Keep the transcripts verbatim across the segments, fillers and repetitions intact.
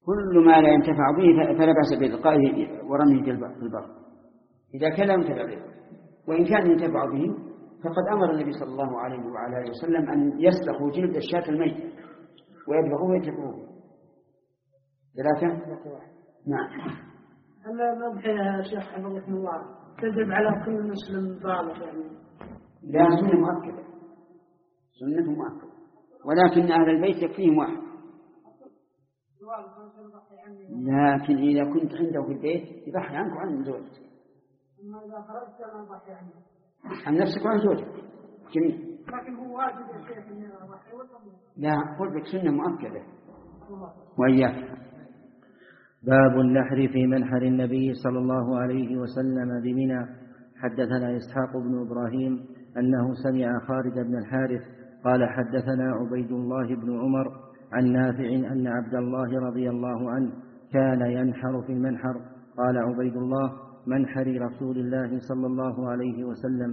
كل ما لا ينتفع به فلا بأس بإلقائه ورميه في البر إذا كان لا ينتفع به. وإن كان ينتفع به فقد أمر النبي صلى الله عليه وعلى آله وسلم أن يسلخوا جلد الشاة الميتة ويدبغوه ويتركوه. ثلاثة. نعم. هل الأضحية يا شيخ حفظكم الله تجب على كل مسلم بالغ يعني؟ لا، سنة مؤكدة، سنة مؤكدة، ولكن أهل البيت يكفيهم واحد. لكن إذا كنت عنده في البيت يضحي عنك وعن زوجك. أما إذا خرجت أنا أضحي عنك عن نفسك وعن زوجك جميع. لكن هو واجب يا شيخ إني أضحي ولا؟ لا، قل لك سنة مؤكدة. وإياك. باب النحر في منحر النبي صلى الله عليه وسلم بمنى. حدثنا إسحاق بن إبراهيم أنه سمع خالد بن الحارث قال حدثنا عبيد الله بن عمر عن نافع أن عبد الله رضي الله عنه كان ينحر في المنحر. قال عبيد الله: منحر رسول الله صلى الله عليه وسلم.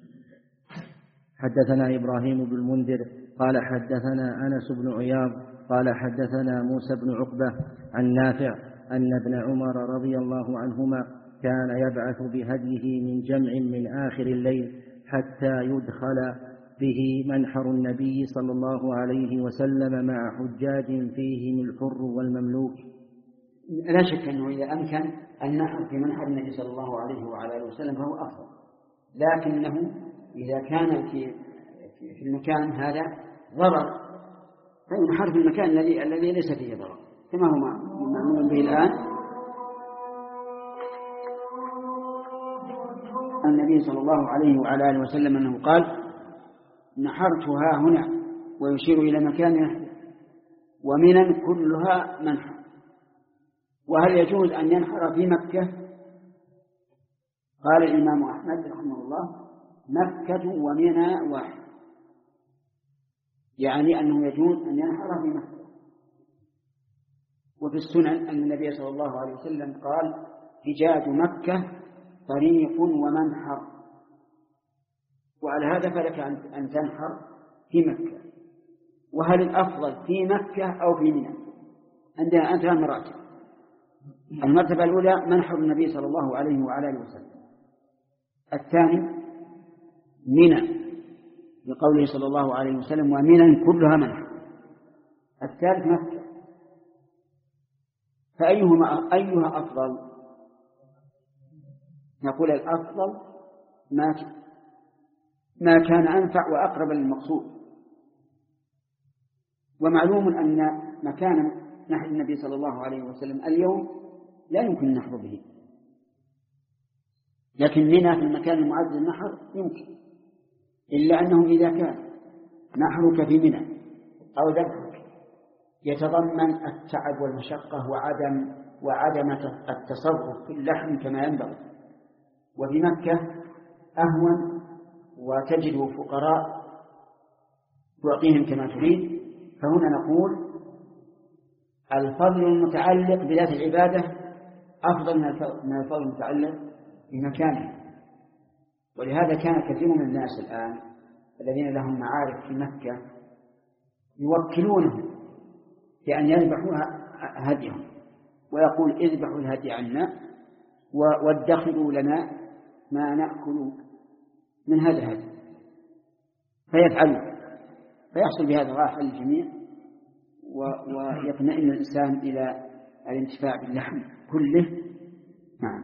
حدثنا إبراهيم بن المنذر قال حدثنا أنس بن عياض قال حدثنا موسى بن عقبة عن نافع أن ابن عمر رضي الله عنهما كان يبعث بهديه من جمع من آخر الليل حتى يدخل به منحر النبي صلى الله عليه وسلم مع حجاج فيهم الحر والمملوك. لا شك أنه إذا أمكن النحر في منحر النبي صلى الله عليه وعلى آله وسلم فهو أفضل، لكنه إذا كان في في المكان هذا ضرر فينحر في المكان الذي الذي ليس فيه ضرر، كما هو معمول به الآن. النبي صلى الله عليه وعلى آله وسلم أنه قال: نحرتها هنا، ويشير إلى مكانه، ومنى كلها منحر. وهل يجوز أن ينحر في مكة؟ قال الإمام أحمد رحمه الله: مكة ومنى واحد، يعني أنه يجوز أن ينحر في مكة. وفي السنن أن النبي صلى الله عليه وسلم قال: حجاج مكة طريق ومنحر. وعلى هذا فلك أن تنحر في مكة. وهل الأفضل في مكة أو في منى؟ عندنا أنت مراتب. المرتبة الأولى منحر النبي صلى الله عليه وعلى آله وسلم. الثاني منى بقوله صلى الله عليه وسلم: ومنى كلها منحر. الثالث مكة. فأيهما أيها أفضل؟ نقول الأفضل ما ما كان أنفع وأقرب للمقصود. ومعلوم أن مكان نحر النبي صلى الله عليه وسلم اليوم لا يمكن النحر به، لكن منى في المكان المعد للنحر يمكن، إلا أنه إذا كان نحرك في منى أو ذبحك يتضمن التعب والمشقة وعدم وعدم التصرف في اللحم كما ينبغي، وفي مكة أهون وتجد فقراء تعطيهم كما تريد. فهنا نقول الفضل المتعلق بذات العبادة أفضل من الفضل المتعلق بمكانه. ولهذا كان كثير من الناس الآن الذين لهم معارف في مكة يوكلونهم في أن يذبحوا هديهم، ويقول: اذبحوا الهدي عنا وادخروا لنا ما نأكل من هذا الهدي، فيفعلوا، فيحصل بهذا راحة للجميع، ويطمئن الإنسان إلى الانتفاع باللحم كله. نعم.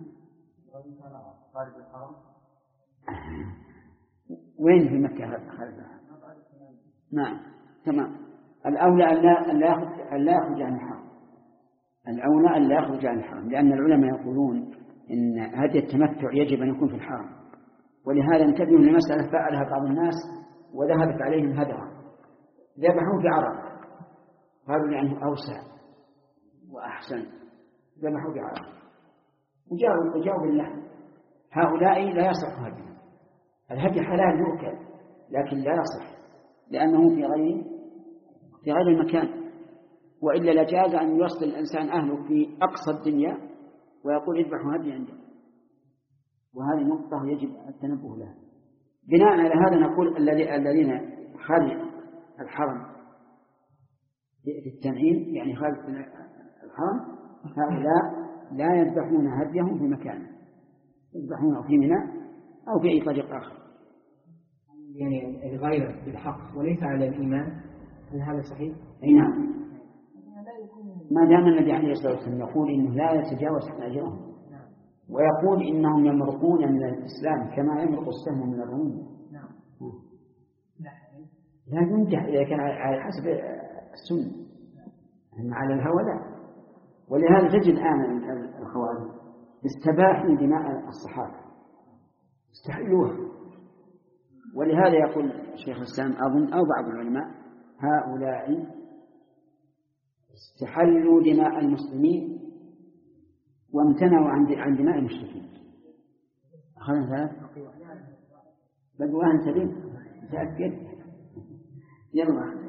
وين في مكة هذا؟ نعم تمام. الأولى أن لا يخرج أن لا يخرج عن الحرم، الأولى أن لا يخرج عن الحرم، لأن العلماء يقولون إن هدي التمتع يجب أن يكون في الحرم. ولهذا انتبهوا لمسألة فعلها بعض الناس وذهبت عليهم هدرا، ذبحوا في عرفة، قالوا لأنه أوسع وأحسن، ذبحوا في عرفة وجاءوا وجاءوا باللحم. هؤلاء لا يصح هدي، الهدي حلال يؤكل لكن لا يصح لأنه في غير في غير المكان، وإلا لجاز أن يوصل الإنسان أهله في أقصى الدنيا ويقول اذبحوا هدي عنده. وهذه نقطة يجب التنبه لها. بناء على هذا نقول الذين خارج الحرم في التنعيم، يعني خارج حرام هؤلاء لا يذبحون هديهم في مكانه، يذبحونه في منى أو في أي طريق آخر. يعني الغير بالحق وليس على الإيمان، هل هذا صحيح؟ أي نعم، ما دام النبي عليه الصلاة والسلام يقول إنه لا يتجاوز عن أجرهم، ويقول إنهم يمرقون من الإسلام كما يمرق السهم من الرمية، لا ينجح إذا كان على حسب السنة، على الهوى لا. ولهذا تجد الآن الخوارج استباحوا دماء الصحابة، استحلوها. ولهذا يقول شيخ الإسلام أظن أو بعض العلماء هؤلاء استحلوا دماء المسلمين وامتنعوا عن دماء المشركين. أخذنا ثلاث بدو أهل سبيل تأكد يلا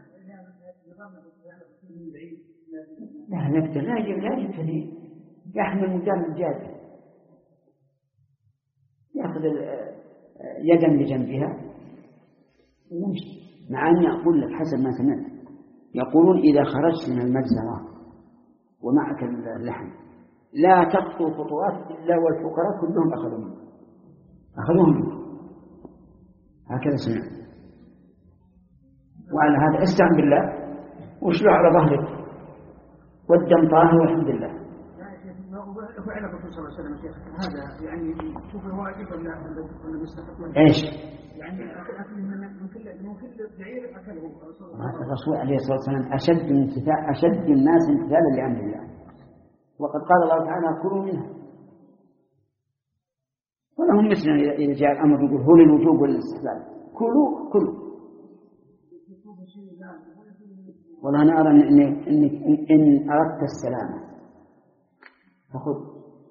لا نقدر لا يجب لا يجب تدين يحمل مجرد جاد يأخذ يدا بجنبها ويمشي. مع أن أقول لك حسب ما سمعت يقولون إذا خرجت من المجزرة ومعك اللحم لا تخطو خطوات إلا والفقراء كلهم أخذوا منه أخذوهم منه هكذا سمعت. وعلى هذا استعن بالله واشلع على ظهرك والدم طاهر والحمد لله. فعل الرسول صلى الله عليه وسلم شيخ هذا يعني شوف واجب ولا ولا مستحب؟ ايش؟ يعني اكل من كل من كل بعير اكله الرسول عليه الصلاه والسلام اشد امتثال اشد الناس امتثالا لامر الله، وقد قال الله تعالى كلوا منها. ولهم مثلنا اذا جاء الامر يقول هو للوجوب والاستحباب كلوا كلوا. والله أنا أرى إن, إن, إن أردت السلامة فخذ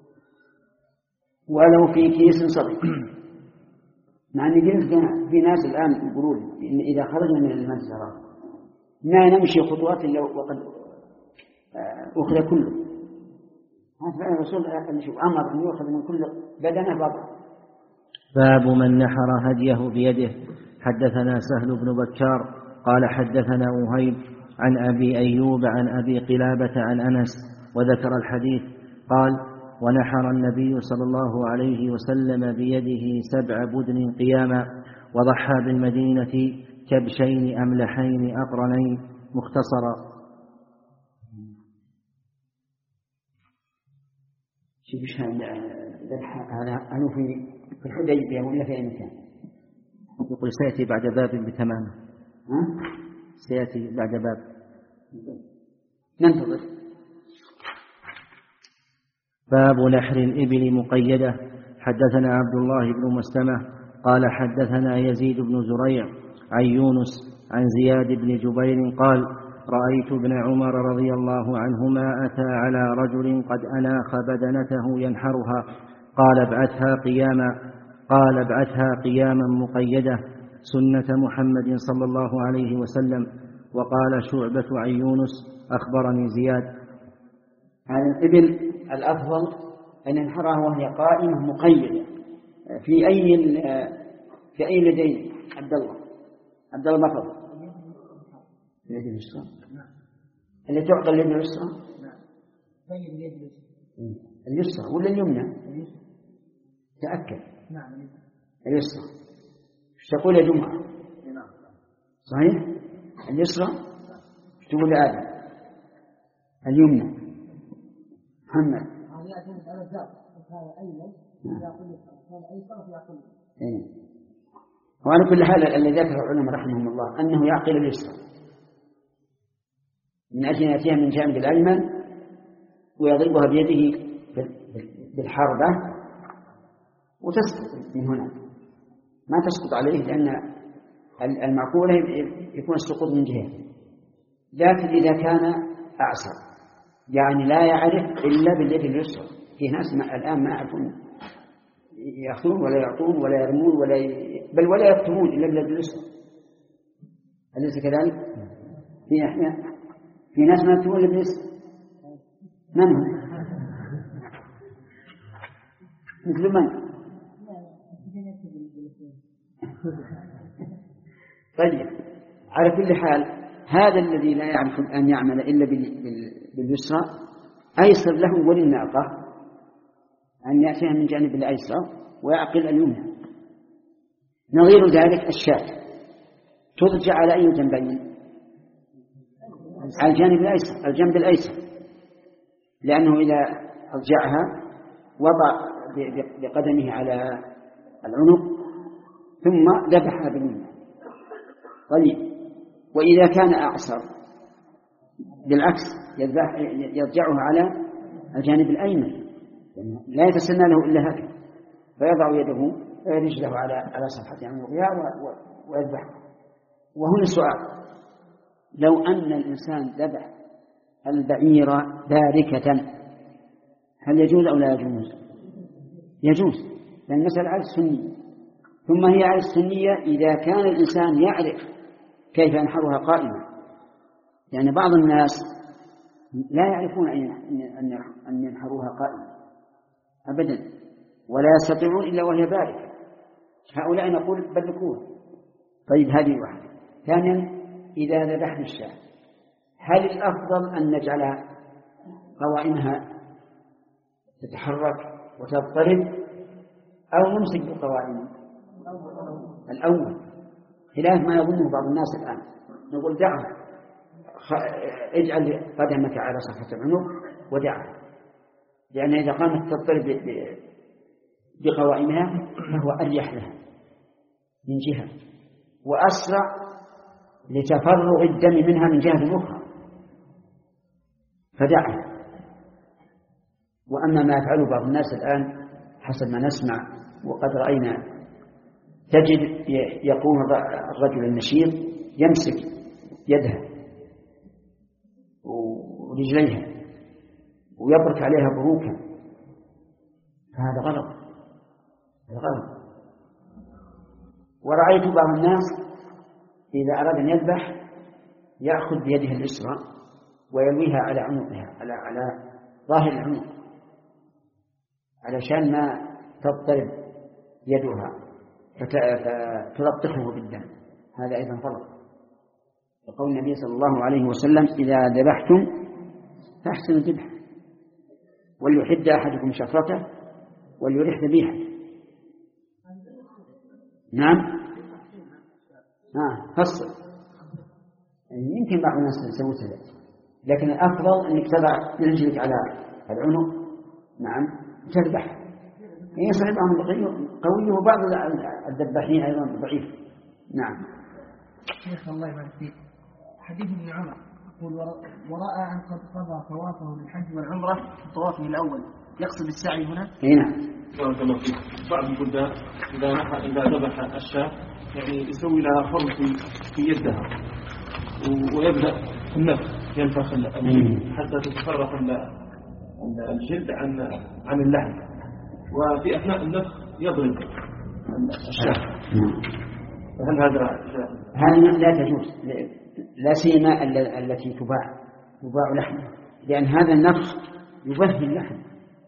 ولو في كيس صغير. مع أن في ناس الآن يقولون إن إذا خرجنا من المجزرة ما نمشي خطوات إلا وقد أخذ كله. هذا فعل الرسول أمر أن يأخذ من كل بدنه بطن. باب من نحر هديه بيده. حدثنا سهل بن بكار قال حدثنا وهيب عن أبي أيوب عن أبي قلابة عن أنس وذكر الحديث قال ونحر النبي صلى الله عليه وسلم بيده سبع بدن قياما وضحى بالمدينة كبشين أملحين أقرنين مختصرا. شوف هذا هل في في الحديبية ولا في أي مكان؟ يقول سيأتي بعد باب بتمامه. ها؟ سيأتي بعد باب. ننتظر. باب نحر الإبل مقيدة. حدثنا عبد الله بن مسلمة قال حدثنا يزيد بن زريع عن يونس عن زياد بن جبير قال رأيت ابن عمر رضي الله عنهما أتى على رجل قد أناخ بدنته ينحرها قال ابعثها قياما قال ابعثها قياما مقيدة سنة محمد صلى الله عليه وسلم. وقال شعبة عن يونس أخبرني زياد. هذا الإبل الأفضل أن ينحرها وهي قائمة مقيدة. في أي في أي اليدين عبد الله عبد الله مفضل اليد اليسرى اللي تعقل اليد اليسرى اليسرى ولا اليمنى تأكد اليسرى. ايش تقول يا جمعة؟ صحيح اليسرى ايش تقول يا آدم؟ اليمنى محمد وعلى كل حال الذي ذكر العلماء رحمهم الله أنه يعقل اليسرى من أجل يأتيها من جانب الأيمن ويضربها بيده بالحربة وتسقط من هنا ما تسقط عليه لأن المعقولة يكون السقوط من جهة. لكن إذا كان أعسر يعني لا يعرف إلا باليد اليسرى. في ناس الآن ما يعرفون يأخذون ولا يعطون ولا يرمون ولا ي... بل ولا يكتمون إلا باليد اليسرى. أليس كذلك؟ في أحيان في ناس ما يكتمون إلا باليسرى. من هم؟ مثل من؟ طيب على كل حال هذا الذي لا يعرف أن يعمل إلا باليسرى أيسر له وللناقة أن يأتيها من جانب الأيسر ويعقل اليمنى. نظير ذلك الشاة ترجع على أي جنبين؟ على الجانب الأيسر، الجنب الأيسر، لأنه إذا أرجعها وضع بقدمه على العنق ثم ذبحها باليمنى. طيب، وإذا كان أعسر بالعكس يرجعها على الجانب الأيمن، لا يتسنى له إلا هكذا، فيضع يده رجله على على صفحة عنقها ويذبحها. وهنا سؤال: لو أن الإنسان ذبح البعير باركة هل يجوز أو لا يجوز؟ يجوز، لأن المسألة على السنية، ثم هي على السنية إذا كان الإنسان يعرف كيف ينحرها قائمة. يعني بعض الناس لا يعرفون أن ينحروها قائمة أبدا، ولا يستطيعون إلا وهي باركة، هؤلاء نقول بلكوه. طيب، هذه واحدة. ثانيا، إذا ذبحنا الشاة هل الأفضل أن نجعل قوائمها تتحرك وتضطرب أو نمسك بالقوائم؟ الأول، خلاف ما يظنه بعض الناس الآن. نقول دعها، اجعل قدمك على صفحة العنق ودعها، لأن إذا قامت تضطرب بقوائمها فهو أريح لها من جهة وأسرع لتفرغ الدم منها من جهة أخرى، فدعها. وأما ما يفعله بعض الناس الآن حسب ما نسمع وقد رأينا، تجد يقوم الرجل النشيط يمسك يدها ورجليها ويبرك عليها بروكا، فهذا غلط، هذا غلط. ورأيت بعض الناس إذا أراد أن يذبح يأخذ بيده اليسرى ويلويها على عنقها، على على ظاهر العنق، علشان ما تضطرب يدها فتلطخه بالدم. هذا أيضا غلط. يقول النبي صلى الله عليه وسلم: إذا ذبحتم فاحسنوا الذبح، وليحد أحدكم شفرته وليرح ذبيحته. نعم، آه فصل. يعني يمكن بعض الناس يسوي كذا، لكن الأفضل أنك تضع رجلك على العنق، نعم، وتذبح. هي صحيح أمر قوي، وبعض الذباحين أيضا ضعيف. نعم. شيخ الله يبارك فيك، حديث ابن عمر يقول: ورأى أن قد قضى طوافه بالحج والعمرة في طوافه الأول، يقصد السعي هنا؟ اي نعم. بارك الله فيك. بعض البلدان إذا نحى إذا ذبح الشاة يعني يسوي لها فرض في في يدها ويبدأ النفخ، ينفخ الجلد حتى تتفرق الجلد عن عن اللحم، وفي أثناء النفخ يضرب الشاة. هل هذا هذا لا تجوز، لا سيما التي تباع تباع لحمها، لأن هذا النفخ يبهي اللحم،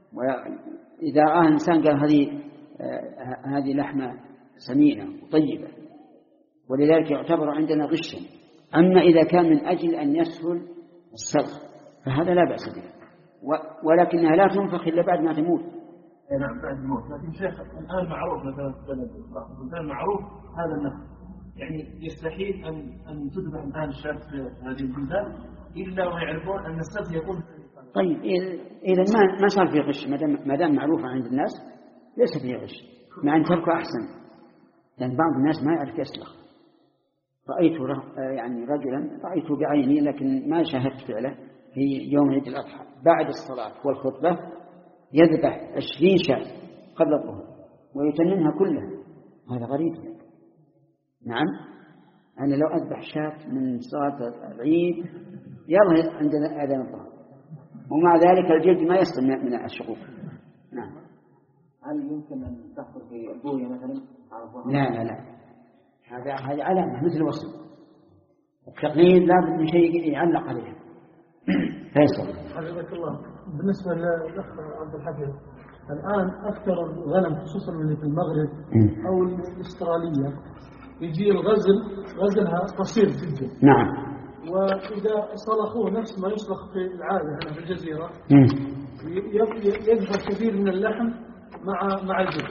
وإذا رأى الإنسان قال هذه هذه لحمة سمينة وطيبة، ولذلك يعتبر عندنا غشا. أما إذا كان من أجل أن يسهل السلخ فهذا لا بأس به، ولكنها لا تنفخ إلا بعد ما تموت. نعم، بعد الموت. لكن شيخ الآن معروف مثلا في بلد الآن معروف هذا النفخ، يعني يستحيل أن أن تذبح الآن الشاة في هذه البلدان إلا ويعرفون أن السلخ يكون. طيب، إذا ما ما صار في غش، ما دام معروفة عند الناس ليس فيه غش، مع أن تركه أحسن، لأن بعض الناس ما يعرف يسلخ. رأيت يعني رجلا رأيته بعيني لكن ما شاهدت فعله في يوم عيد الأضحى بعد الصلاة والخطبة يذبح عشرين شاة قبل الظهر ويتمنها كلها. هذا غريب. نعم، أنا لو أذبح شاة من صلاة العيد يلا عندنا أذان الظهر، ومع ذلك الجلد ما يصل من الشقوق. نعم. هل يمكن أن تحصل في البوية مثلا؟ لا لا لا، هذا هذه علامة مثل الوصل. التقليد لابد من شيء يعلق عليها. فيصل. حفظك الله. بالنسبة للأخ عبد الحفيظ، الآن أكثر الغنم خصوصا اللي في المغرب أو الأسترالية يجي الغزل غزلها قصير جدا. نعم. وإذا صلخوه نفس ما يصلخ في العادة هنا في الجزيرة يذهب كثير من اللحم مع مع الجلد،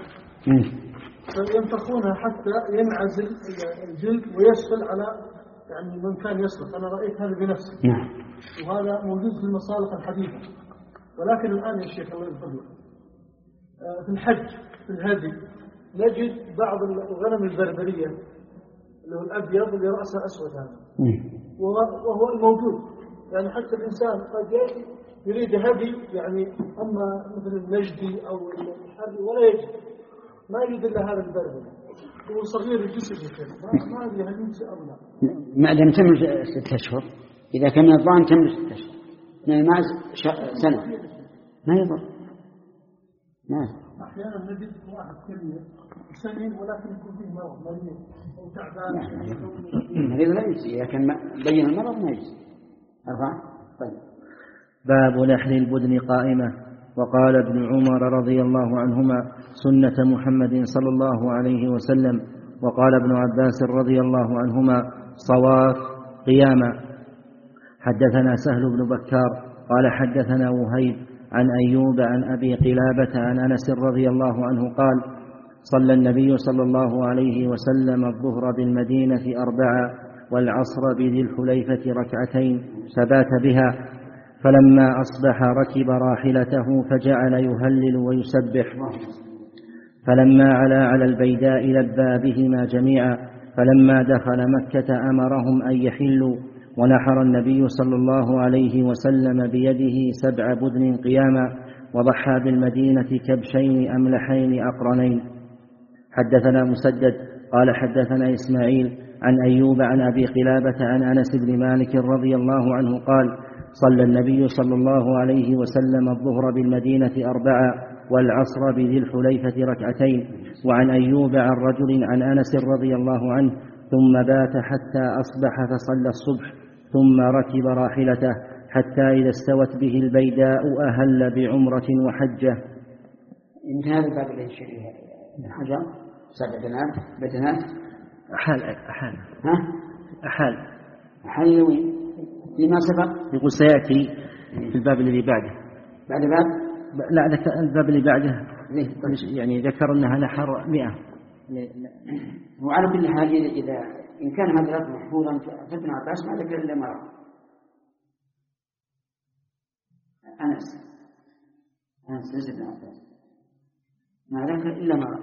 فينفخونها حتى ينعزل الجلد ويسفل على يعني من كان يصلخ. أنا رأيت هذا بنفسي، وهذا موجود في المصالح الحديثة. ولكن الآن يا شيخ الله يفضل في الحج في الهدي نجد بعض الغنم البربرية اللي هو الأبيض اللي رأسه أسود هذا، وهو الموجود يعني حتى الإنسان قد يريد هدي يعني أما مثل النجدي أو الحري ولا يجد، ما يجد إلا هذا البربري، هو صغير الجسد ما ما أدري هل يمشي أو لا. ما دام تمر ستة أشهر، إذا كان الضان تمر ستة أشهر، من الماعز سنة ما يضر. نعم. أحيانا نجد واحد كبير سمين ولكن يكون فيه مرض مريض أو تعبان. المريض لا يجزي، إذا كان بين المرض ما يجزي. أربعة. طيب. باب لحن البدن قائمة. وقال ابن عمر رضي الله عنهما سنة محمد صلى الله عليه وسلم. وقال ابن عباس رضي الله عنهما صواف قياما. حدثنا سهل بن بكار قال حدثنا وهيب عن أيوب عن أبي قلابة عن أنس رضي الله عنه قال صلى النبي صلى الله عليه وسلم الظهر بالمدينة أربعة والعصر بذي الحليفة ركعتين فبات بها، فلما أصبح ركب راحلته فجعل يهلل ويسبح، فلما علا على البيداء لبى بهما جميعا، فلما دخل مكة أمرهم أن يحلوا، ونحر النبي صلى الله عليه وسلم بيده سبع بدن قياما، وضحى بالمدينة كبشين أملحين أقرنين. حدثنا مسدد قال حدثنا إسماعيل عن أيوب عن أبي قلابة عن أنس بن مالك رضي الله عنه قال صلى النبي صلى الله عليه وسلم الظهر بالمدينة أربعة والعصر بذي الحليفة ركعتين. وعن أيوب عن رجل عن أنس رضي الله عنه ثم بات حتى أصبح فصلى الصبح ثم ركب راحلته حتى إذا استوت به البيداء أهل بعمرة وحجة. يمكن هذا الباب اللي يشير حجر سبع بدنات بدنات أحال أحال ها أحال أحال وين لما سبق يقول سيأتي في الباب الذي بعده. بعد باب لا ذكر الباب اللي بعده يعني ذكر أنها نحر مئة. وعلى كل حال إذا إن كان هذا الرقم محفوظا فابن عباس ما ذكر إلا مرة. أنس أنس ليس ابن عباس ما ذكر إلا مرة.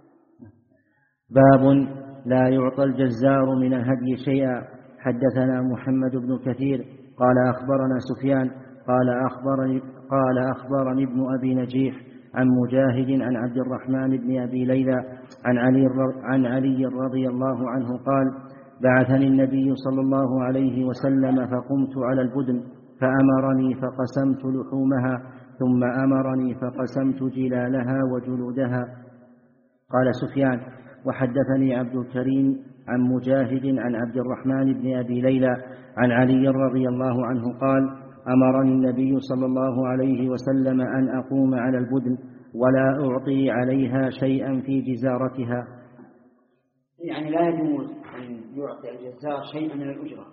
باب لا يعطى الجزار من الهدي شيئا. حدثنا محمد بن كثير قال أخبرنا سفيان قال أخبرني, قال أخبرني ابن أبي نجيح عن مجاهد عن عبد الرحمن بن أبي ليلى عن علي, عن علي رضي الله عنه قال بعثني النبي صلى الله عليه وسلم فقمت على البدن فأمرني فقسمت لحومها ثم أمرني فقسمت جلالها وجلودها. قال سفيان وحدثني عبد الكريم عن مجاهد عن عبد الرحمن بن أبي ليلى عن علي رضي الله عنه قال أمرني النبي صلى الله عليه وسلم أن أقوم على البدن ولا أعطي عليها شيئا في جزارتها. يعني لا يجوز أن يعطي الجزار شيئا من الأجرة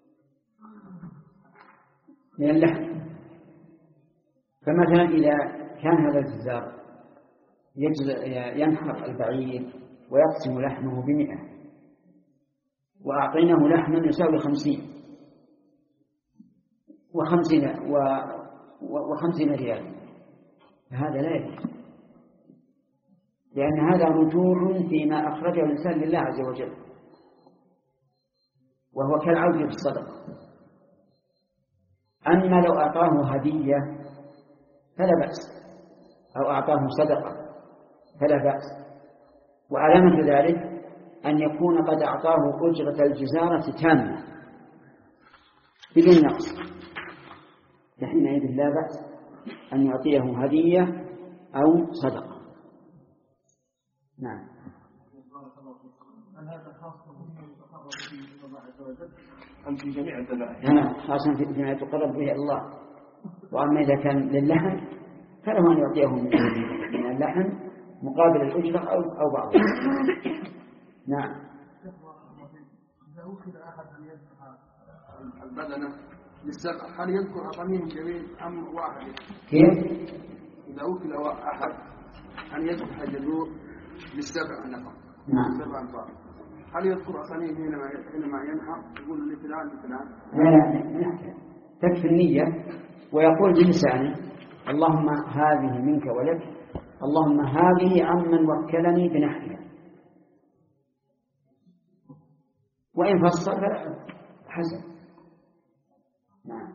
من اللحم. فمثلا إذا كان هذا الجزار ينحر البعير ويقسم لحمه بمئة وأعطيناه لحما يساوي خمسين وخمسين و... وخمسين ريال فهذا لا يجوز، لأن هذا رجوع فيما أخرجه الإنسان لله عز وجل وهو كالعود في الصدقة. أما لو أعطاه هدية فلا بأس أو أعطاه صدقة فلا بأس. وعلامة ذلك أن يكون قد أعطاه أجرة الجزارة تامة بدون نقص، فحينئذ لا بأس أن يعطيه هدية أو صدقة. نعم. أم في جميع الذبائح؟ نعم خاصة في ما يتقرب به الله. وأما إذا كان للحم فله أن يعطيه من اللحم مقابل الأجرة أو أو بعضها. نعم. إذا أخذ أحد أن يذبح البدنة للسبع، هل يذكر أطنين جميل أم واحد؟ كيف؟ إذا أكل أحد أن يذبح الجذور للسبع نفر. نعم. سبع أنفار. هل يذكر أطنين حينما حينما ينحر يقول لفلان لفلان؟ لا لا تكفي النية ويقول بلسانه اللهم هذه منك ولك، اللهم هذه عمن وكلني بنحرها، وإن فصل حسن. نعم.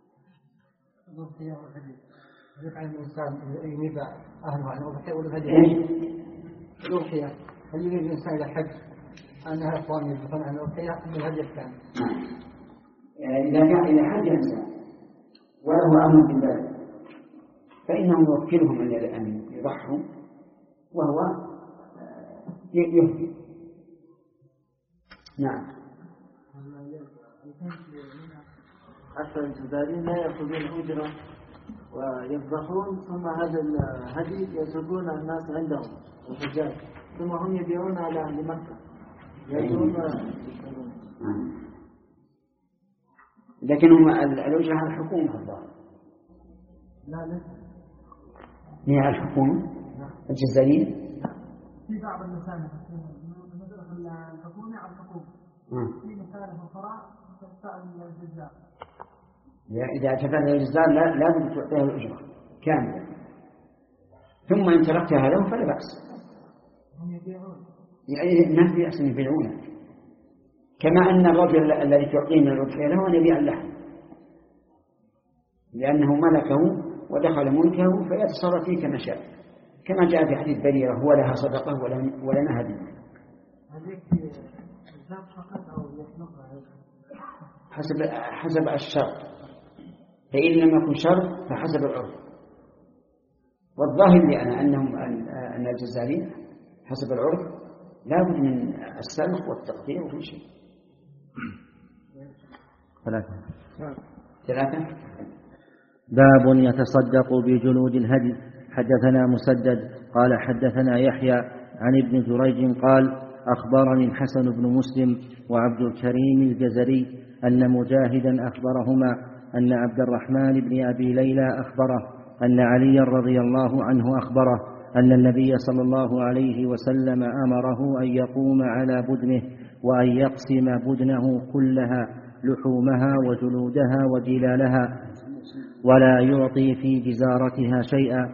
يفعل الإنسان ينيب أهله عن أضحية ولا هدي؟ الأضحية هل يريد الإنسان إلى الحج أنها إخوان يدفعون عن الأضحية أم الهدي الثاني؟ إذا كان إلى حج إنسان وله أمر بالبلد فإنه يوكلهم أن يضحوا وهو يهدي. نعم. حتى الجزائريين لا يأخذون أجرة ويذبحون، ثم هذا الهدي يسوقون الناس عندهم الحجاج، ثم هم يبيعون على أهل مكة يأخذون. لكن هم الأجرة على الحكومة الظاهر. لا لا هي على الحكومة الجزائرية. في بعض المساجد الحكومة على الحكومة، في مساجد الفقراء تدفع الجزاء. إذا دفعت الجزاء لا لازم تعطيها الأجرة كاملة، ثم إن تركتها له فلا بأس. هم يبيعون. يعني ما في أحسن يبيعونه، كما أن الرجل الذي تعطيه من الأضحية له أن يبيع اللحم لأنه ملكه ودخل ملكه فيتصرف فيه كما شاء، كما جاء في حديث بريرة هو لها صدقة ولنا هدية. حسب حسب الشرط، فإن لم يكن شرط فحسب العرف. والظاهر لي أنا أنهم أن الجزائريين حسب العرف لا بد من السلخ والتقطيع وكل شيء. ثلاثة. ثلاثة. باب يتصدق بجلود الهدي. حدثنا مسدد قال حدثنا يحيى عن ابن جريج قال أخبرني الحسن بن مسلم وعبد الكريم الجزري أن مجاهدا أخبرهما أن عبد الرحمن بن أبي ليلى أخبره أن علي رضي الله عنه أخبره أن النبي صلى الله عليه وسلم أمره أن يقوم على بدنه وأن يقسم بدنه كلها لحومها وجلودها وجلالها ولا يعطي في جزارتها شيئا.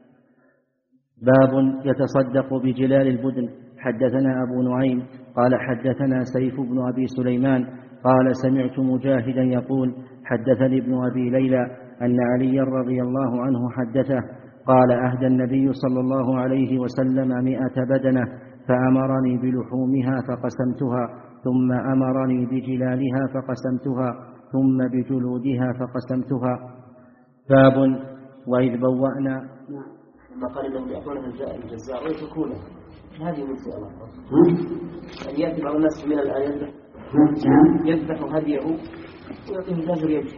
باب يتصدق بجلال البدن. حدثنا أبو نعيم قال حدثنا سيف بن أبي سليمان قال سمعت مجاهدا يقول حدثني ابن أبي ليلى أن علي رضي الله عنه حدثه قال أهدى النبي صلى الله عليه وسلم مئة بدنة فأمرني بلحومها فقسمتها ثم أمرني بجلالها فقسمتها ثم بجلودها فقسمتها. باب وإذ بوأنا. ثم قال لهم يأخذون الجزاء ويتركونه، هذه مجزئة الله أن يأتي بعض الناس من الآيات يذبح هديه ويعطيه الجزر يجي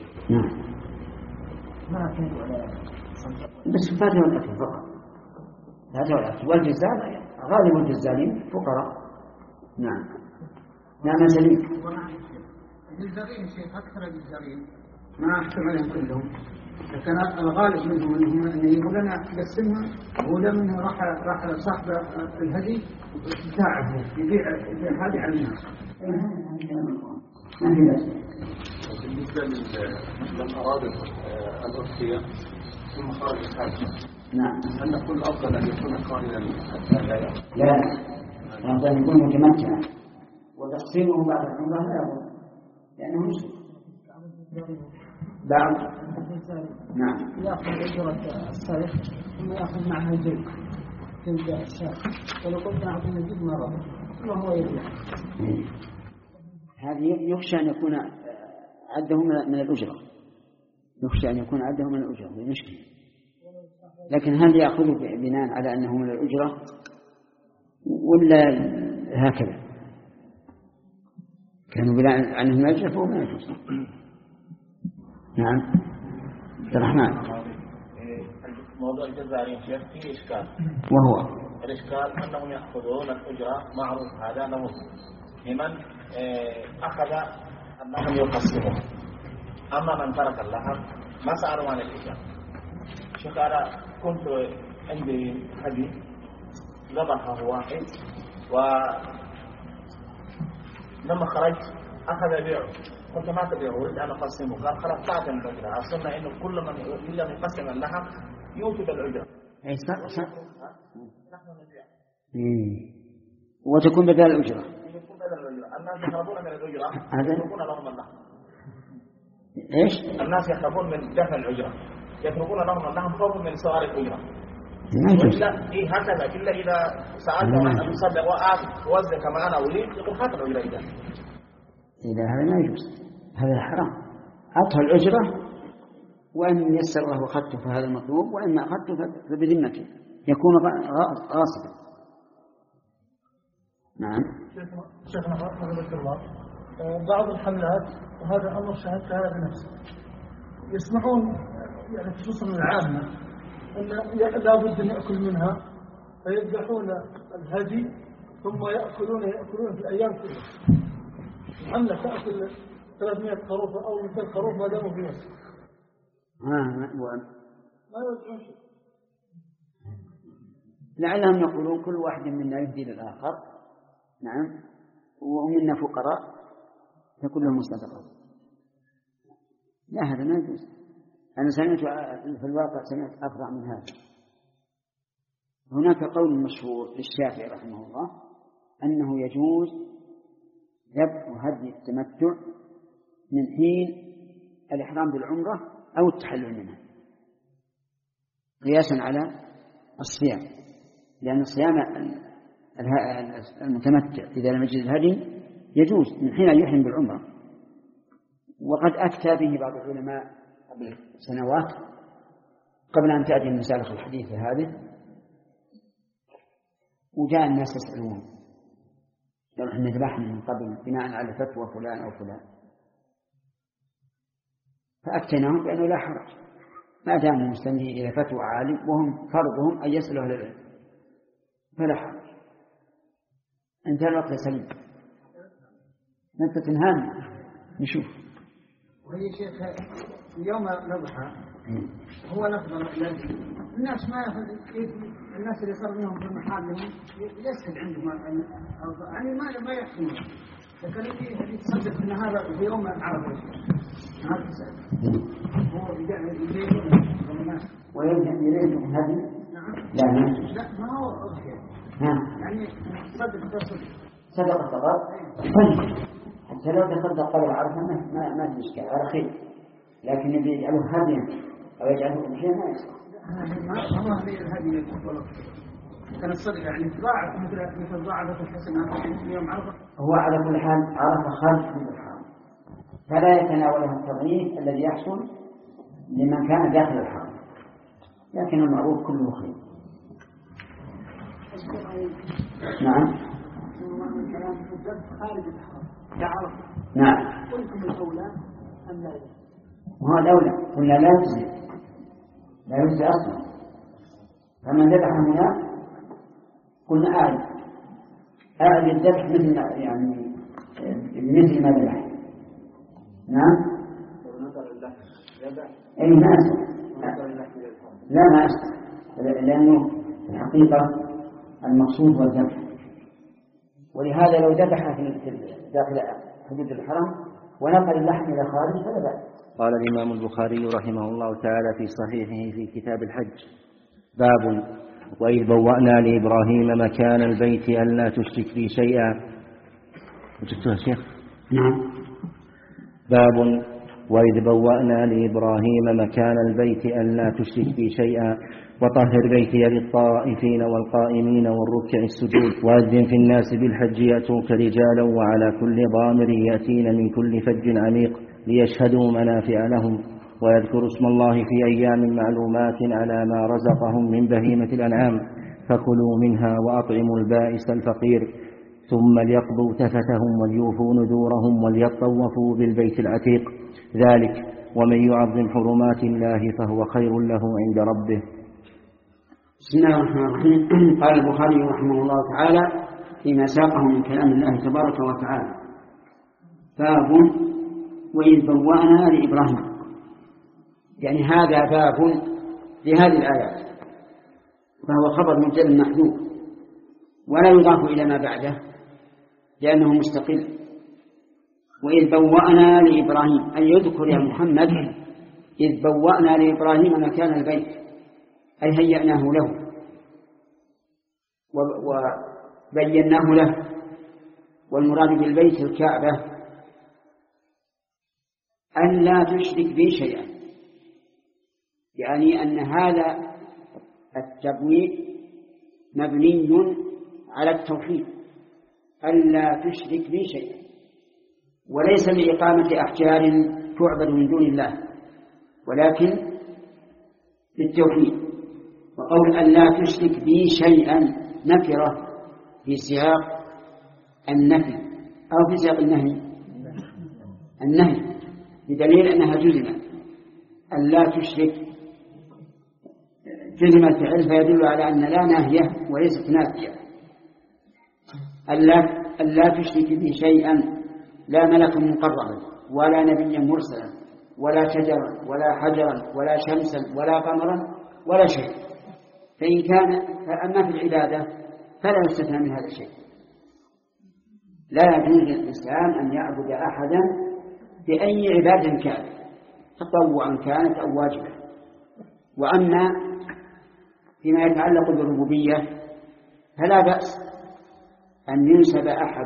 ما كان ولا بس فاتوا الأكل فقط، فاتوا الأكل والجزاء غالب الجزارين فقراء. نعم. نعم سليم. الجزارين شيء أكثر الجزارين ما أحكم عليهم كلهم، لكن الغالب منهم أنهم أن يقول لنا قسمها ولا منه راح راح صاحب الهدي بتاعه يبيع يبيع هذه على الناس. بالنسبة للأراضي الأضحية ثم خارج الحج، نعم. هل نقول الأفضل أن يكون قارنا الآية؟ لا، الأفضل أن يكون متمتعا وتقسيمه بعد العمرة لا يضر لأنه مسلم. بعد نعم يأخذ أجرة السلف ثم يأخذ معها الجلد جلد الشاة، ولو قلنا أعطينا الجلد ما ضر ثم هو يبيع. هذه يخشى أن يكون عده من الأجرة، يخشى أن يكون عده من الأجرة بمشكلة، لكن هل يأخذه بناء على أنه من الأجرة ولا هكذا؟ كانوا بناء على أنه من الأجرة فهو من الأجرة. نعم. عبد الرحمن. موضوع الجزائريين فيه إشكال، وهو الإشكال أنهم يأخذون الأجرة معروف هذا نموذج لمن أخذ اللحم يقسمه، أما من ترك اللحم ما سألوا عن الإجابة. شيخ أنا كنت عندي هدي ذبحه واحد ولما خرجت أخذ يبيعه، قلت ما تبيعه أريد أن أقسمه، قال خلاص تعطي الأجرة. أصلنا إنه كل من يريد أن يقسم اللحم يوتي بالأجرة. أي صح صح. وتكون بدل الأجرة. يكون بدل الأجرة. الناس يهربون من الأجرة يتركون لهم اللحم. إيش؟ الناس يهربون من دفع الأجرة يتركون لهم اللحم خوفا من سؤال الأجرة. لا إيه هكذا إلا إذا سألت عن أن تصدق وآت وزن كما أنا أريد يقول هات الأجرة إذا. إذا هذا ما يجوز، هذا حرام. أعطه الأجرة وإن يسر الله أخذته فهذا المطلوب، وإن ما أخذته فبذمته يكون غاصبا. نعم. شيخنا حفظك الله، بعض الحملات وهذا أمر شاهدت هذا بنفسي يسمحون يعني خصوصا العامة أن لا بد أن يأكل منها فيذبحون الهدي ثم يأكلون يأكلون في الأيام كلها. الحملة تأكل ثلاثمائة خروف أو مئتين خروف ما داموا في مصر. ها ما يوجهون شيء. لعلهم يقولون كل واحد منا يهدي للآخر. نعم. ومنا فقراء تكون لهم صدقة. لا هذا ما يجوز. أنا سمعت في الواقع سمعت أفضع من هذا. هناك قول مشهور للشافعي رحمه الله أنه يجوز ذبح هدي التمتع من حين الإحرام بالعمرة أو التحلل منها قياسا على الصيام، لأن الصيام المتمتع إذا لم يجد الهدي يجوز من حين يحرم بالعمرة. وقد أفتى به بعض العلماء قبل سنوات قبل أن تأتي المسالخ الحديثة هذه، وجاء الناس يسألون لو احنا ذبحنا من قبل بناء على فتوى فلان أو فلان، فأفتناهم بأنه لا حرج ما دام المستمعين إلى فتوى عالم وهم فرضهم أن يسألوا أهل العلم فلا حرج. انتهى الوقت يا سليم، أنت تنهام نشوف. وهي شيخ اليوم نضحى هو نفضل الناس ما الناس اللي صار منهم في محلهم يسهل عندهم يعني ما ما يحكمون، لكن في حديث صدق ان هذا في يوم عرفه هذا هو يجيبون الناس ويرجع إليهم هذه. نعم. لا ما لا ما هو أضحية. يعني صدق تصدق صدق الصغار طيب حتى لو تصدق قبل عرفه ما ما في إشكال على خير، لكن يبي يجعله هديا أو يجعله أضحية ما يصح. ما هو هذه الهدي كان الصدق يعني ضاعف مثل مثل ضاعفة الحسنات في يوم عرفة. هو على كل حال عرفة خارج من الحرم فلا يتناوله التضعيف الذي يحصل لمن كان داخل الحرم، لكن المعروف كله خير. نعم. نعم. وهو الأولى قلنا لا يجزي لا يجزي أصلا، فمن ذبح هنا قلنا أعد أعد الذبح مثل ما يعني مثل ما ذبح. نعم. أي ما أسأل لا ما أسأل لأنه الحقيقة المقصود هو الذبح، ولهذا لو ذبح في داخل حدود الحرم ونقل اللحم إلى خارج فلا بأس. قال الإمام البخاري رحمه الله تعالى في صحيحه في كتاب الحج: باب وإذ بوأنا لإبراهيم مكان البيت ألا تشرك بي شيئا. وجدتها شيخ؟ نعم. باب وإذ بوأنا لإبراهيم مكان البيت ألا تشرك بي شيئا وطهر بيتي للطائفين والقائمين والركع السجود وأذن في الناس بالحج يأتوك رجالا وعلى كل ضامر يأتين من كل فج عميق ليشهدوا منافع لهم ويذكروا اسم الله في أيام معلومات على ما رزقهم من بهيمة الأنعام فكلوا منها وأطعموا البائس الفقير ثم ليقضوا تفتهم وليوفوا نذورهم وليطوفوا بالبيت العتيق ذلك ومن يعظم حرمات الله فهو خير له عند ربه. بسم الله الرحمن الرحيم. قال البخاري رحمه الله تعالى فيما ساقه من كلام الله تبارك وتعالى: باب وإذ بوأنا لإبراهيم، يعني هذا باب لهذه الآيات، فهو خبر مبتدأ محذوف ولا يضاف إلى ما بعده لأنه مستقل. وإذ بوأنا لإبراهيم أي يذكر يا محمد إذ بوأنا لإبراهيم مكان البيت، أي هيأناه له وبيناه له، والمراد بالبيت الكعبة، أن لا تشرك به شيئا، يعني أن هذا التبويء مبني على التوحيد، أن لا تشرك به شيئا، وليس لإقامة أحجار تعبد من دون الله، ولكن للتوحيد. وقول أن لا تشرك به شيئا نكرة في سياق النفي أو في سياق النهي، النهي بدليل أنها جزمة، أن لا تشرك جزم الفعل فيدل على أن لا ناهية وليست نافية. أن لا تشرك به شيئا، لا ملك مقربا ولا نبيا مرسلا ولا شجرا ولا حجرا ولا شمسا ولا قمرا ولا شيء، فإن كان فأما في العبادة فلا يستثنى من هذا الشيء. لا يجوز للإنسان أن يعبد أحدا بأي عبادة كان، تطوعا كانت أو واجبا. وأما فيما يتعلق بالربوبية فلا بأس أن ينسب أحد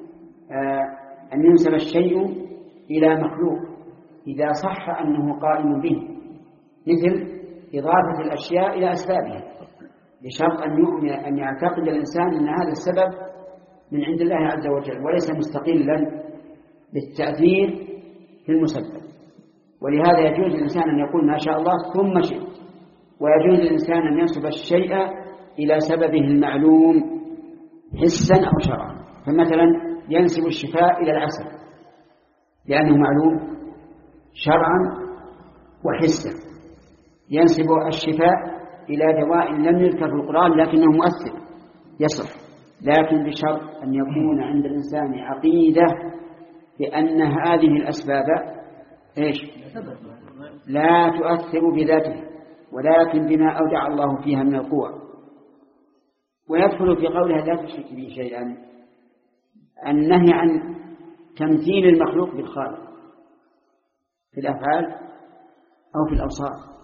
أن ينسب الشيء إلى مخلوق إذا صح أنه قائم به، مثل إضافة الأشياء إلى أسبابها، بشرط أن يؤمن أن يعتقد الإنسان أن هذا السبب من عند الله عز وجل وليس مستقلا بالتأثير في المسبب. ولهذا يجوز للإنسان أن يقول ما شاء الله ثم شيء، ويجوز للإنسان أن ينسب الشيء إلى سببه المعلوم حسا أو شرعا. فمثلا ينسب الشفاء إلى العسل لأنه معلوم شرعا وحسا، ينسب الشفاء إلى دواء لم يذكر في القرآن لكنه مؤثر يصح، لكن بشرط أن يكون عند الإنسان عقيدة بأن هذه الأسباب إيش؟ لا تؤثر بذاته ولكن بما أودع الله فيها من القوة. ويدخل في قولها لا تشرك به شيئا النهي عن تمثيل المخلوق بالخالق في الأفعال أو في الأوصاف.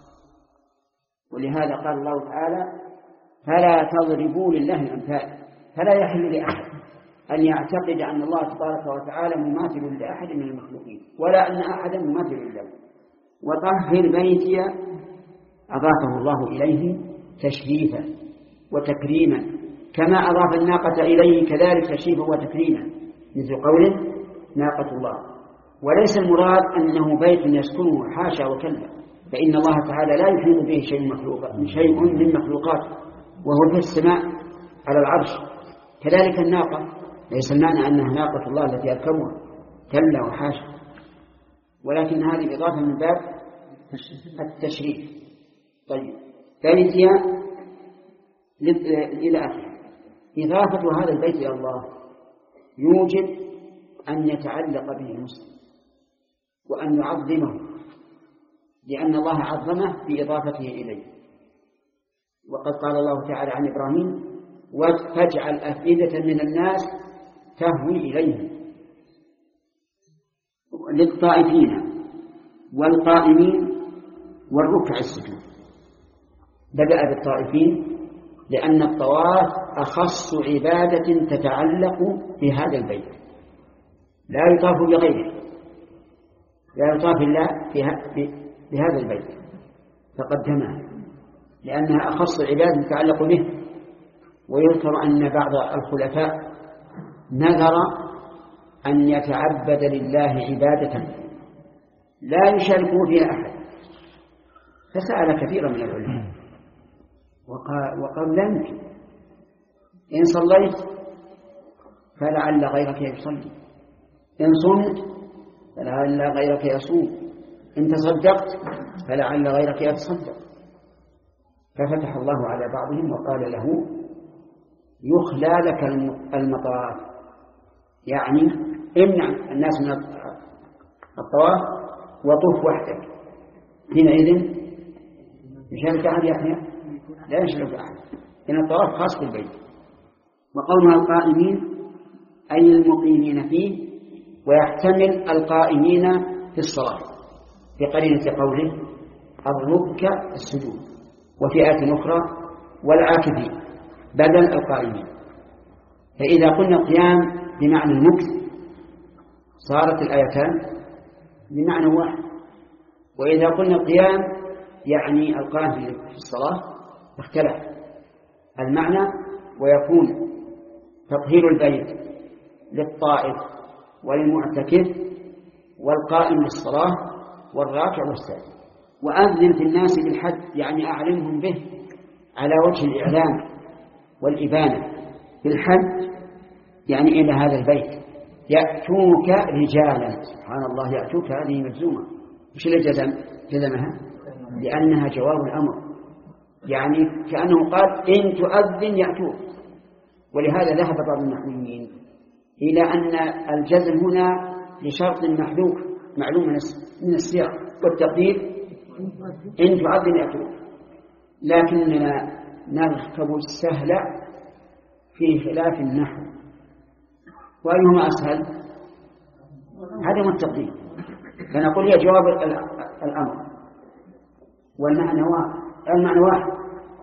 ولهذا قال الله تعالى فلا تضربوا لله الأمثال، فلا يحل لأحد أن يعتقد أن الله تبارك وتعالى مماثل لأحد من المخلوقين ولا أن أحدا مماثل له. وطهر بيتي أضافه الله إليه تشريفا وتكريما، كما أضاف الناقة إليه كذلك تشريفا وتكريما، مثل قوله ناقة الله. وليس المراد أنه بيت يسكنه حاشا وكلا، فإن الله تعالى لا يحيط به شيء مخلوق شيء من مخلوقاته وهو في السماء على العرش. كذلك الناقة ليس المعنى أنها ناقة الله التي يركبها كلا وحاشا، ولكن هذه إضافة من باب التشريف. طيب ثالثا إلى آخره. إضافة هذا البيت إلى الله يوجب أن يتعلق به المسلم وأن يعظمه، لأن الله عظمه بإضافته إليه. وقد قال الله تعالى عن إبراهيم وتجعل أفئدة من الناس تهوي إليه، للطائفين والقائمين والركع السجود. بدأ بالطائفين لأن الطواف أخص عبادة تتعلق بهذا البيت، لا يطاف بغيره، لا يطاف إلا بهذا البيت فقدمها لأنها أخص عبادة تتعلق به. ويذكر أن بعض الخلفاء نذر أن يتعبد لله عبادة لا يشاركه فيها أحد، فسأل كثيرا من العلماء وقال, وقال لا يمكن، إن صليت فلعل غيرك يصلي، إن صمت فلعل غيرك يصوم، إن تصدقت فلعل غيرك يتصدق. ففتح الله على بعضهم وقال له يخلى لك المطاف، يعني امنع الناس من الطواف وطوف وحدك، حينئذ يشارك أحد يحيى؟ لا يشارك أحد، إن الطواف خاص بالبيت. وقولها القائمين أي المقيمين فيه، ويحتمل القائمين في الصلاة بقرينة قوله الركع السجود، وفي آية أخرى والعاكفين بدل القائمين. فإذا قلنا القيام بمعنى المكث صارت الآيتان بمعنى واحد، وإذا قلنا القيام يعني القائم في الصلاة اختلف المعنى، ويكون تطهير البيت للطائف وللمعتكف والقائم للصلاة والراكع والساجد. وأذن في الناس بالحج يعني أعلمهم به على وجه الإعلام والإبانة. في الحج يعني إلى هذا البيت يأتوك رجالا، سبحان الله، يأتوك هذه مجزومة، مش اللي جزم جزمها لأنها جواب الأمر، يعني كأنه قال إن تؤذن يأتوك. ولهذا ذهب بعض النحويين إلى أن الجزم هنا لشرط محذوف معلوم من السياق والتقدير إن تؤذن يأتوك، لكننا نركب السهل في خلاف النحو، وأيهما أسهل؟ عدم التقدير، فنقول هي جواب الأمر والمعنى واحد. المعنى واحد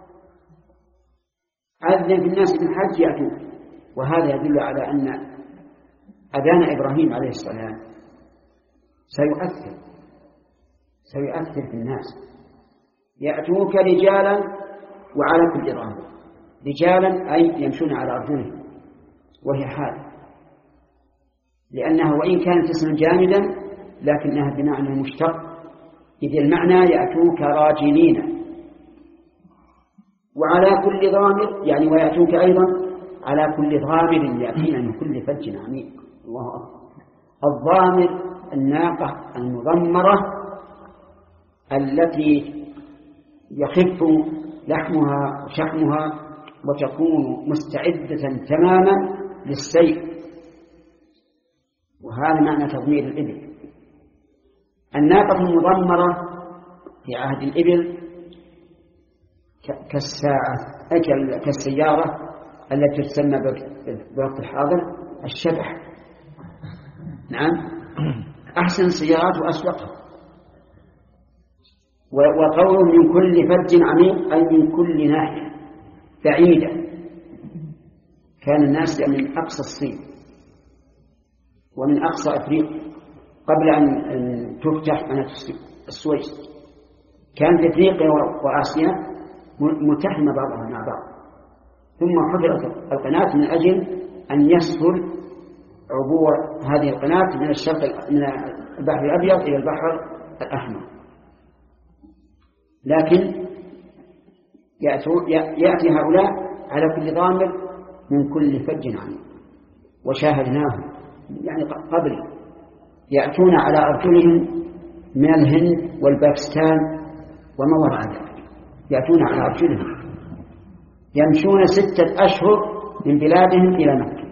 أذن في الناس بالحج يأتوك، وهذا يدل على أن أذان إبراهيم عليه السلام سيؤثر سيؤثر في الناس. يأتوك رجالا وعلى كل ضامر، رجالا أي يمشون على أرجلهم، وهي حال، لأنها وإن كانت اسما جامدا لكنها بمعنى مشتق، إذ المعنى يأتوك راجلين. وعلى كل ضامر يعني ويأتوك أيضا على كل ضامر يأتينا من كل فج عميق. الله أكبر. الضامر الناقة المضمرة التي يخف لحمها وشحمها وتكون مستعدة تماما للسير، وهذا معنى تضمير الإبل. الناقة المضمرة في عهد الإبل كالساعة كالسيارة التي تسمى بوقت الحاضر الشبح. نعم، أحسن السيارات وأسوقها. وقوله من كل فج عميق أي من كل ناحية بعيدة. كان الناس من أقصى الصين ومن أقصى أفريقيا قبل أن تفتح قناة السويس، كان في أفريقيا وآسيا متحمة بعضها مع بعض، ثم حفرت القناة من أجل أن يسهل عبور هذه القناة من الشرق من البحر الأبيض إلى البحر الأحمر. لكن يأتي هؤلاء على كل ضامر من كل فج عميق، وشاهدناهم يعني قبل يأتون على أرجلهم من الهند والباكستان وما وراء ذلك، يأتون على أرجلهم يمشون ستة أشهر من بلادهم إلى مكة،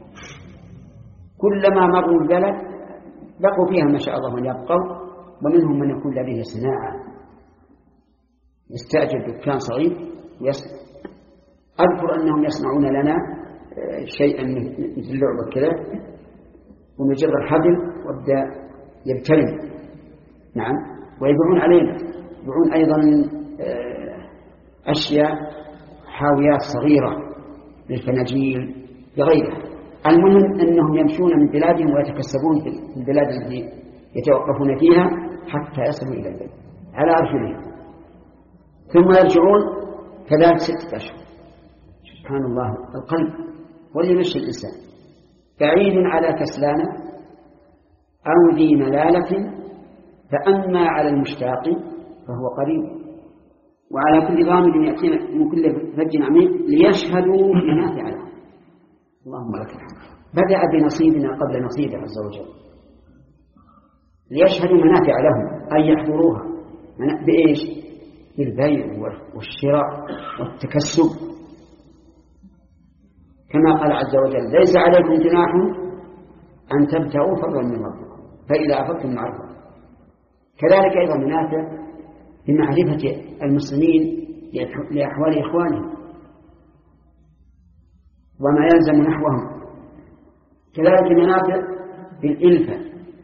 كلما مروا البلد بقوا فيها ما شاء الله من يبقوا، ومنهم من يكون لديه صناعة يستأجر دكان صغير ويصنع. أذكر أنهم يصنعون لنا شيئا مثل اللعبة كذا، ونجر الحبل وابدأ يبتلم. نعم، ويبيعون علينا، يبيعون أيضا أشياء حاويات صغيرة للفناجيل لغيرها. المهم أنهم يمشون من بلادهم ويتكسبون في البلاد التي يتوقفون فيها حتى يصلوا إلى البيت على أرجلهم، ثم يرجعون كذلك ستة أشهر. سبحان الله، القلب واللي يمشي الإنسان بعيد على كسلانة أو ذي ملالة، فأما على المشتاق فهو قريب. وعلى كل ضامر يأتينا من كل فج عميق ليشهدوا منافع لهم. اللهم لك الحمد. بدأ بنصيبنا قبل نصيبه عز وجل، ليشهدوا منافع لهم أي يحضروها بإيش؟ بالبيع والشراء والتكسب، كما قال عز وجل ليس عليكم جناح أن تبتغوا فضلا من ربكم. فإذا أفضتم من عرفة. كذلك أيضا منافع بمعرفة المسلمين لأحوال إخوانهم وما يلزم نحوهم. كذلك منافع بالإلفة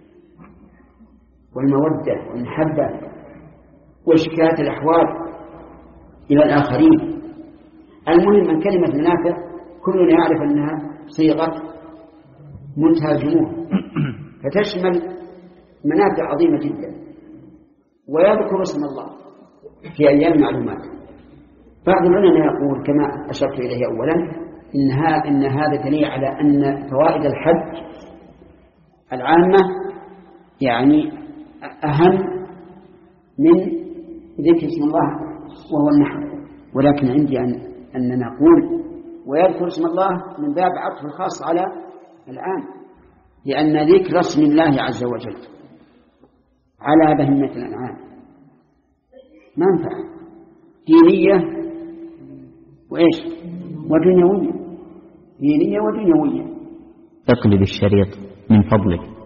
والمودة والمحبة وشكاية الأحوال إلى الآخرين. المهم أن كلمة منافع كلنا يعرف أنها صيغة منتهى الجموع، فتشمل منافع عظيمة جدا، ويذكر اسم الله في أيام معلومات. بعض العلماء يقول كما أشرت إليه أولا إن, إن هذا دليل على أن فوائد الحج العامة يعني أهم من ذكر اسم الله وهو النحو. ولكن عندي أن أننا نقول ويذكر اسم الله من باب عطف الخاص على العام، لأن ذكر اسم الله عز وجل على بهيمة الأنعام منفعة دينية وإيش ودنيوية، دينية ودنيوية. اقلب الشريط من فضلك.